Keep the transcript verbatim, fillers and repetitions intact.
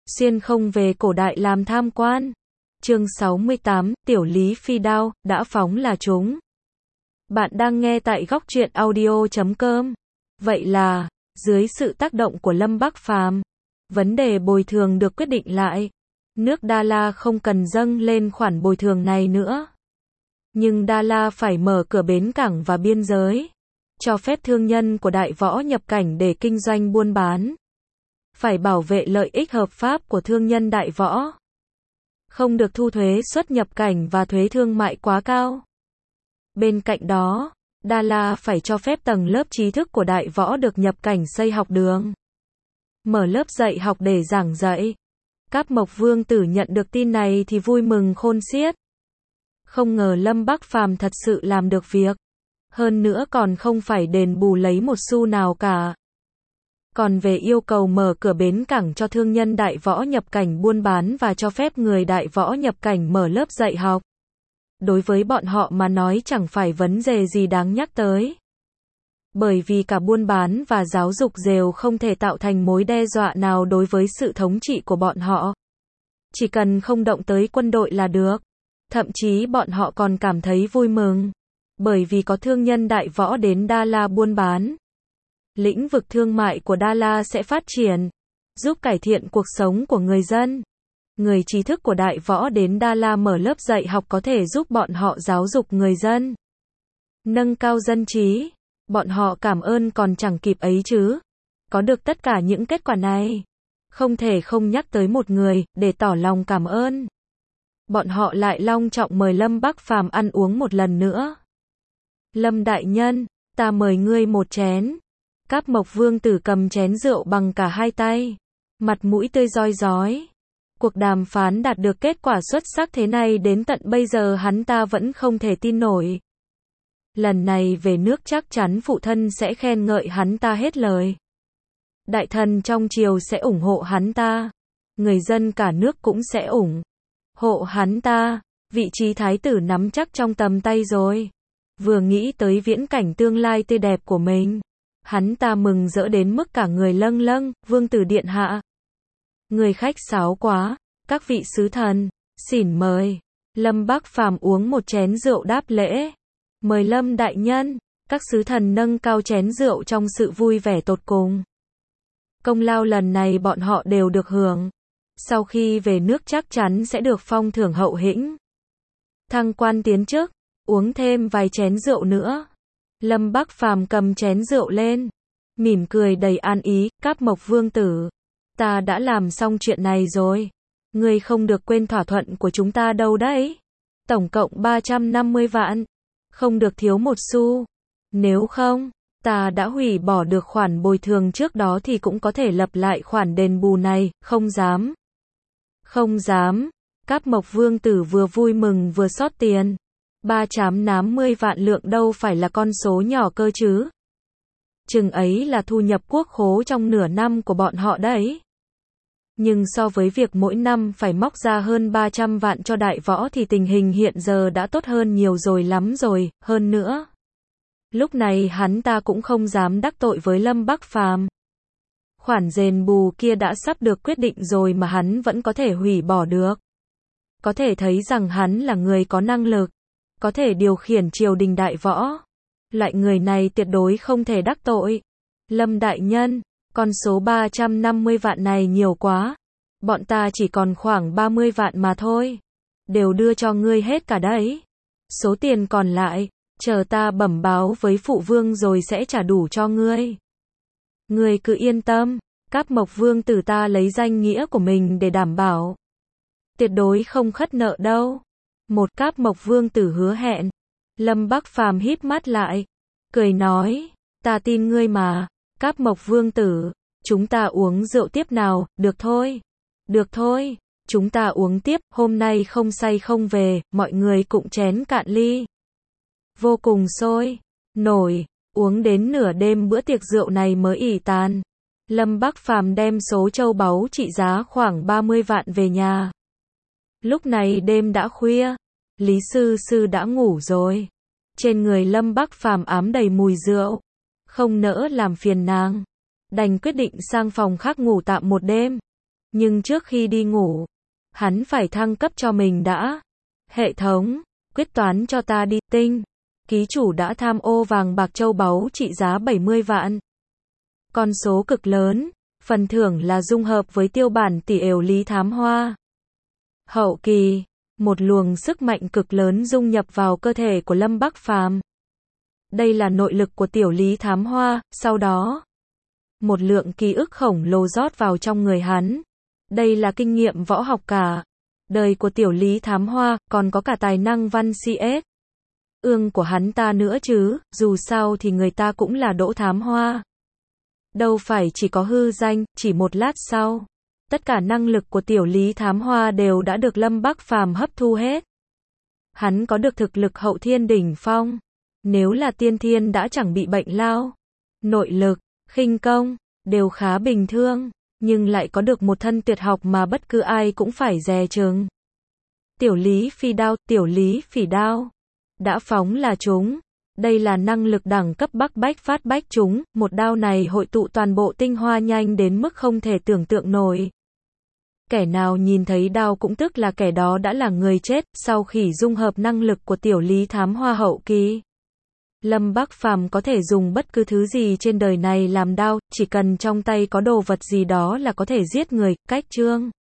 xuyên không về cổ đại làm tham quan. Chương sáu mươi tám, Tiểu Lý Phi Đao, đã phóng là chúng. Bạn đang nghe tại góc truyện audio chấm com. Vậy là, dưới sự tác động của Lâm Bắc Phàm, vấn đề bồi thường được quyết định lại. Nước Đa La không cần dâng lên khoản bồi thường này nữa. Nhưng Đa La phải mở cửa bến cảng và biên giới, cho phép thương nhân của Đại Võ nhập cảnh để kinh doanh buôn bán. Phải bảo vệ lợi ích hợp pháp của thương nhân Đại Võ. Không được thu thuế xuất nhập cảnh và thuế thương mại quá cao. Bên cạnh đó, Đa La phải cho phép tầng lớp trí thức của Đại Võ được nhập cảnh xây học đường, mở lớp dạy học để giảng dạy. Cáp Mộc Vương tử nhận được tin này thì vui mừng khôn xiết. Không ngờ Lâm Bắc Phàm thật sự làm được việc. Hơn nữa còn không phải đền bù lấy một xu nào cả. Còn về yêu cầu mở cửa bến cảng cho thương nhân Đại Võ nhập cảnh buôn bán và cho phép người Đại Võ nhập cảnh mở lớp dạy học, đối với bọn họ mà nói chẳng phải vấn đề gì đáng nhắc tới. Bởi vì cả buôn bán và giáo dục đều không thể tạo thành mối đe dọa nào đối với sự thống trị của bọn họ. Chỉ cần không động tới quân đội là được. Thậm chí bọn họ còn cảm thấy vui mừng. Bởi vì có thương nhân Đại Võ đến Đa La buôn bán. Lĩnh vực thương mại của Đa La sẽ phát triển, giúp cải thiện cuộc sống của người dân. Người trí thức của Đại Võ đến Đa La mở lớp dạy học có thể giúp bọn họ giáo dục người dân, nâng cao dân trí. Bọn họ cảm ơn còn chẳng kịp ấy chứ. Có được tất cả những kết quả này, không thể không nhắc tới một người, để tỏ lòng cảm ơn. Bọn họ lại long trọng mời Lâm Bắc Phàm ăn uống một lần nữa. Lâm đại nhân, ta mời ngươi một chén. Cáp Mộc Vương tử cầm chén rượu bằng cả hai tay, mặt mũi tươi rói rói. Cuộc đàm phán đạt được kết quả xuất sắc thế này đến tận bây giờ hắn ta vẫn không thể tin nổi. Lần này về nước chắc chắn phụ thân sẽ khen ngợi hắn ta hết lời. Đại thần trong triều sẽ ủng hộ hắn ta. Người dân cả nước cũng sẽ ủng hộ hắn ta. Vị trí thái tử nắm chắc trong tầm tay rồi. Vừa nghĩ tới viễn cảnh tương lai tươi đẹp của mình, hắn ta mừng rỡ đến mức cả người lâng lâng. Vương tử điện hạ, người khách sáo quá. Các vị sứ thần, xỉn mời. Lâm Bắc Phàm uống một chén rượu đáp lễ. Mời Lâm đại nhân. Các sứ thần nâng cao chén rượu trong sự vui vẻ tột cùng. Công lao lần này bọn họ đều được hưởng. Sau khi về nước chắc chắn sẽ được phong thưởng hậu hĩnh, thăng quan tiến chức. Uống thêm vài chén rượu nữa. Lâm Bắc Phàm cầm chén rượu lên, mỉm cười đầy an ý. Cáp Mộc Vương tử, ta đã làm xong chuyện này rồi. Ngươi không được quên thỏa thuận của chúng ta đâu đấy. Tổng cộng ba trăm năm mươi vạn. Không được thiếu một xu. Nếu không, ta đã hủy bỏ được khoản bồi thường trước đó thì cũng có thể lập lại khoản đền bù này. Không dám. Không dám. Cáp Mộc Vương tử vừa vui mừng vừa xót tiền. ba trăm năm mươi vạn lượng đâu phải là con số nhỏ cơ chứ. Chừng ấy là thu nhập quốc khố trong nửa năm của bọn họ đấy. Nhưng so với việc mỗi năm phải móc ra hơn ba trăm vạn cho Đại Võ thì tình hình hiện giờ đã tốt hơn nhiều rồi lắm rồi. Hơn nữa, lúc này hắn ta cũng không dám đắc tội với Lâm Bắc Phàm. Khoản đền bù kia đã sắp được quyết định rồi mà hắn vẫn có thể hủy bỏ được. Có thể thấy rằng hắn là người có năng lực, có thể điều khiển triều đình Đại Võ. Loại người này tuyệt đối không thể đắc tội. Lâm đại nhân, con số ba trăm năm mươi vạn này nhiều quá. Bọn ta chỉ còn khoảng ba mươi vạn mà thôi. Đều đưa cho ngươi hết cả đấy. Số tiền còn lại, chờ ta bẩm báo với phụ vương rồi sẽ trả đủ cho ngươi. Ngươi cứ yên tâm, Cáp Mộc Vương tử ta lấy danh nghĩa của mình để đảm bảo. Tuyệt đối không khất nợ đâu. Một Cáp Mộc Vương tử hứa hẹn. Lâm Bắc Phàm híp mắt lại, cười nói, ta tin ngươi mà. Cáp Mộc Vương tử, chúng ta uống rượu tiếp nào. Được thôi. Được thôi, chúng ta uống tiếp. Hôm nay không say không về, mọi người cụng chén cạn ly. Vô cùng sôi nổi, uống đến nửa đêm bữa tiệc rượu này mới ỉ tàn. Lâm Bắc Phàm đem số châu báu trị giá khoảng ba mươi vạn về nhà. Lúc này đêm đã khuya, Lý sư sư đã ngủ rồi. Trên người Lâm Bắc Phàm ám đầy mùi rượu, không nỡ làm phiền nàng, đành quyết định sang phòng khác ngủ tạm một đêm. Nhưng trước khi đi ngủ, hắn phải thăng cấp cho mình đã. Hệ thống, quyết toán cho ta đi, tinh. Ký chủ đã tham ô vàng bạc châu báu trị giá bảy mươi vạn. Con số cực lớn, phần thưởng là dung hợp với tiêu bản tỷ ều lý thám hoa. Hậu kỳ, một luồng sức mạnh cực lớn dung nhập vào cơ thể của Lâm Bắc Phàm. Đây là nội lực của tiểu lý thám hoa, sau đó, một lượng ký ức khổng lồ rót vào trong người hắn. Đây là kinh nghiệm võ học cả đời của tiểu lý thám hoa, còn có cả tài năng văn xê ét. Ương của hắn ta nữa chứ, dù sao thì người ta cũng là Đỗ Thám Hoa. Đâu phải chỉ có hư danh, chỉ một lát sau. Tất cả năng lực của tiểu lý thám hoa đều đã được Lâm Bắc Phàm hấp thu hết. Hắn có được thực lực hậu thiên đỉnh phong. Nếu là tiên thiên đã chẳng bị bệnh lao. Nội lực, khinh công, đều khá bình thường. Nhưng lại có được một thân tuyệt học mà bất cứ ai cũng phải dè chừng. Tiểu lý phi đao, tiểu lý phỉ đao. Đã phóng là chúng. Đây là năng lực đẳng cấp Bắc Bách Phát Bách chúng, một đao này hội tụ toàn bộ tinh hoa nhanh đến mức không thể tưởng tượng nổi. Kẻ nào nhìn thấy đao cũng tức là kẻ đó đã là người chết, sau khi dung hợp năng lực của tiểu lý thám hoa hậu kỳ. Lâm Bắc Phàm có thể dùng bất cứ thứ gì trên đời này làm đao, chỉ cần trong tay có đồ vật gì đó là có thể giết người, cách chương.